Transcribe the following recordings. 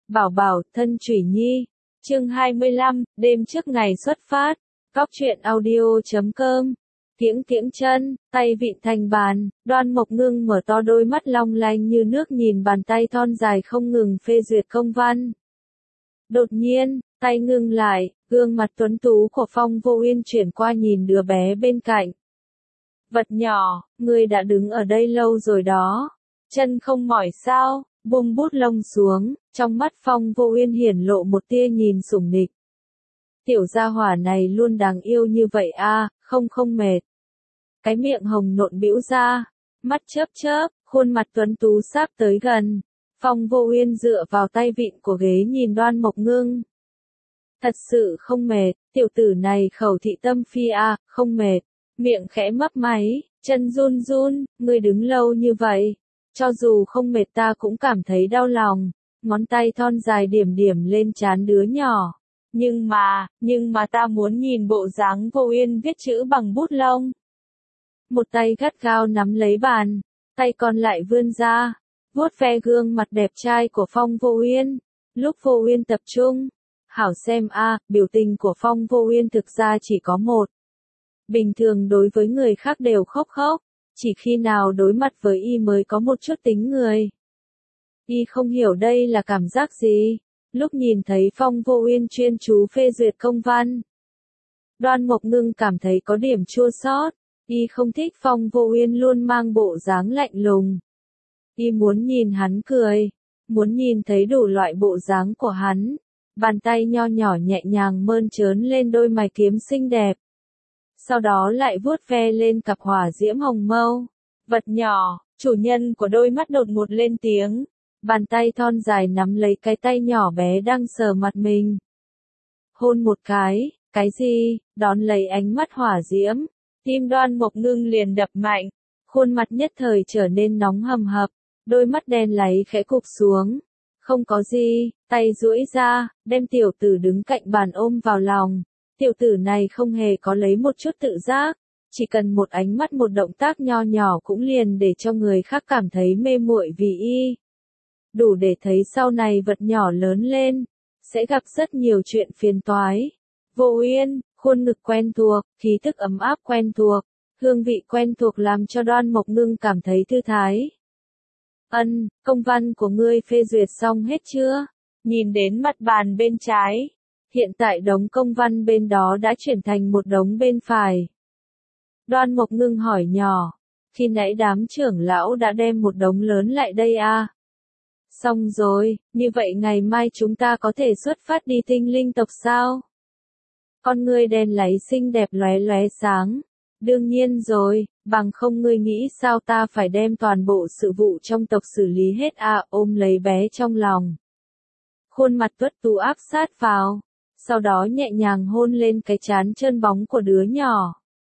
Bảo bảo, thân Thủy Nhi. Chương 25, đêm trước ngày xuất phát. Góc truyện audio.com. Kiễng kiễng chân, tay vịn thành bàn, Đoan Mộc Ngưng mở to đôi mắt long lanh như nước nhìn bàn tay thon dài không ngừng phê duyệt công văn. Đột nhiên, tay ngưng lại, gương mặt tuấn tú của Phong Vô Uyên chuyển qua nhìn đứa bé bên cạnh. Vật nhỏ, ngươi đã đứng ở đây lâu rồi đó. Chân không mỏi sao? Buông bút lông xuống, trong mắt Phong Vô Uyên hiển lộ một tia nhìn sủng nịch. Tiểu gia hỏa này luôn đáng yêu như vậy a, không mệt. Cái miệng hồng nộn bĩu ra, mắt chớp chớp, khuôn mặt tuấn tú sắp tới gần. Phong Vô Uyên dựa vào tay vịn của ghế nhìn Đoan Mộc Ngưng. Thật sự không mệt, tiểu tử này khẩu thị tâm phi a, không mệt. Miệng khẽ mấp máy, chân run run, ngươi đứng lâu như vậy. Cho dù không mệt ta cũng cảm thấy đau lòng. Ngón tay thon dài điểm điểm lên trán đứa nhỏ. Nhưng mà ta muốn nhìn bộ dáng Vô Uyên viết chữ bằng bút lông. Một tay gắt gao nắm lấy bàn, tay còn lại vươn ra, vuốt ve gương mặt đẹp trai của Phong Vô Uyên. Lúc Vô Uyên tập trung, hảo xem biểu tình của Phong Vô Uyên thực ra chỉ có một. Bình thường đối với người khác đều khóc, chỉ khi nào đối mặt với y mới có một chút tính người. Y không hiểu đây là cảm giác gì, lúc nhìn thấy Phong Vô Uyên chuyên chú phê duyệt công văn. Đoan Mộc Ngưng cảm thấy có điểm chua xót, y không thích Phong Vô Uyên luôn mang bộ dáng lạnh lùng. Y muốn nhìn hắn cười, muốn nhìn thấy đủ loại bộ dáng của hắn. Bàn tay nho nhỏ nhẹ nhàng mơn trớn lên đôi mày kiếm xinh đẹp. Sau đó lại vuốt ve lên cặp hỏa diễm hồng mâu. Vật nhỏ, chủ nhân của đôi mắt đột ngột lên tiếng. Bàn tay thon dài nắm lấy cái tay nhỏ bé đang sờ mặt mình. Hôn một cái gì, đón lấy ánh mắt hỏa diễm. Tim Đoan Mộc Ngưng liền đập mạnh. Khuôn mặt nhất thời trở nên nóng hầm hập. Đôi mắt đen láy khẽ cụp xuống. Không có gì, tay duỗi ra, đem tiểu tử đứng cạnh bàn ôm vào lòng. Tiểu tử này không hề có lấy một chút tự giác, chỉ cần một ánh mắt một động tác nho nhỏ cũng liền để cho người khác cảm thấy mê muội vì y. Đủ để thấy sau này vật nhỏ lớn lên, sẽ gặp rất nhiều chuyện phiền toái. Vô Uyên, khuôn ngực quen thuộc, khí tức ấm áp quen thuộc, hương vị quen thuộc làm cho Đoan Mộc Ngưng cảm thấy thư thái. Công văn của ngươi phê duyệt xong hết chưa? Nhìn đến mặt bàn bên trái. Hiện tại đống công văn bên đó đã chuyển thành một đống bên phải. Đoan Mộc Ngưng hỏi nhỏ. Khi nãy đám trưởng lão đã đem một đống lớn lại đây Xong rồi, như vậy ngày mai chúng ta có thể xuất phát đi Tinh Linh tộc sao? Con ngươi đen láy xinh đẹp lóe lóe sáng. Đương nhiên rồi, bằng không ngươi nghĩ sao ta phải đem toàn bộ sự vụ trong tộc xử lý hết ôm lấy bé trong lòng. Khuôn mặt tuất tú áp sát vào, sau đó nhẹ nhàng hôn lên cái trán trơn bóng của đứa nhỏ.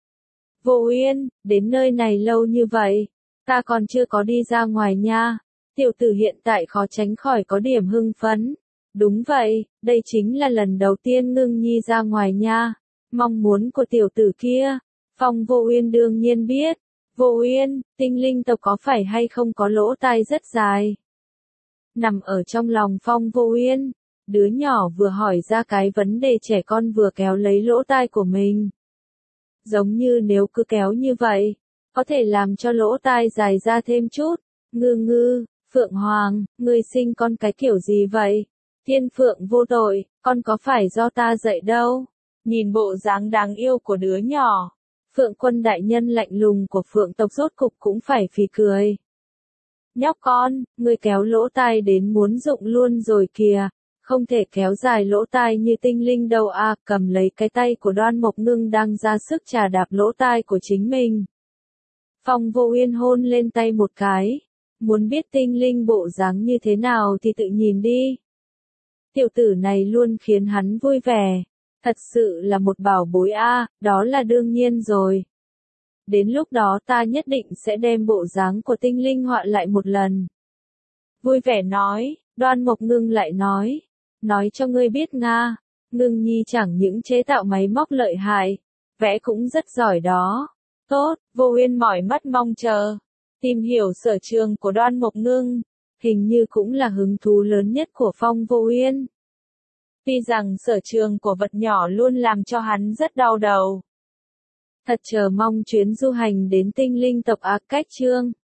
Vô Uyên, đến nơi này lâu như vậy, ta còn chưa có đi ra ngoài nha. Tiểu tử hiện tại khó tránh khỏi có điểm hưng phấn. Đúng vậy, đây chính là lần đầu tiên Ngưng Nhi ra ngoài nha. Mong muốn của tiểu tử kia. Phong Vô Uyên đương nhiên biết. Vô Uyên, Tinh Linh tộc có phải hay không có lỗ tai rất dài? Nằm ở trong lòng Phong Vô Uyên, đứa nhỏ vừa hỏi ra cái vấn đề trẻ con vừa kéo lấy lỗ tai của mình. Giống như nếu cứ kéo như vậy, có thể làm cho lỗ tai dài ra thêm chút. Ngư, Phượng Hoàng, ngươi sinh con cái kiểu gì vậy? Thiên Phượng vô tội, con có phải do ta dạy đâu? Nhìn bộ dáng đáng yêu của đứa nhỏ. Phượng Quân đại nhân lạnh lùng của Phượng tộc rốt cục cũng phải phì cười. Nhóc con, ngươi kéo lỗ tai đến muốn rụng luôn rồi kìa, không thể kéo dài lỗ tai như Tinh Linh đâu cầm lấy cái tay của Đoan Mộc Ngưng đang ra sức chà đạp lỗ tai của chính mình. Phong Vô Uyên hôn lên tay một cái, muốn biết Tinh Linh bộ dáng như thế nào thì tự nhìn đi. Tiểu tử này luôn khiến hắn vui vẻ. Thật sự là một bảo bối đó là đương nhiên rồi. Đến lúc đó ta nhất định sẽ đem bộ dáng của Tinh Linh họa lại một lần. Vui vẻ nói, Đoan Mộc Ngưng lại nói. Nói cho ngươi biết Nga, Ngưng Nhi chẳng những chế tạo máy móc lợi hại, vẽ cũng rất giỏi đó. Tốt, Vô Uyên mỏi mắt mong chờ. Tìm hiểu sở trường của Đoan Mộc Ngưng. hình như cũng là hứng thú lớn nhất của Phong Vô Uyên. Tuy rằng sở trường của vật nhỏ luôn làm cho hắn rất đau đầu. Thật chờ mong chuyến du hành đến tinh linh tộc Ác Cách Trương.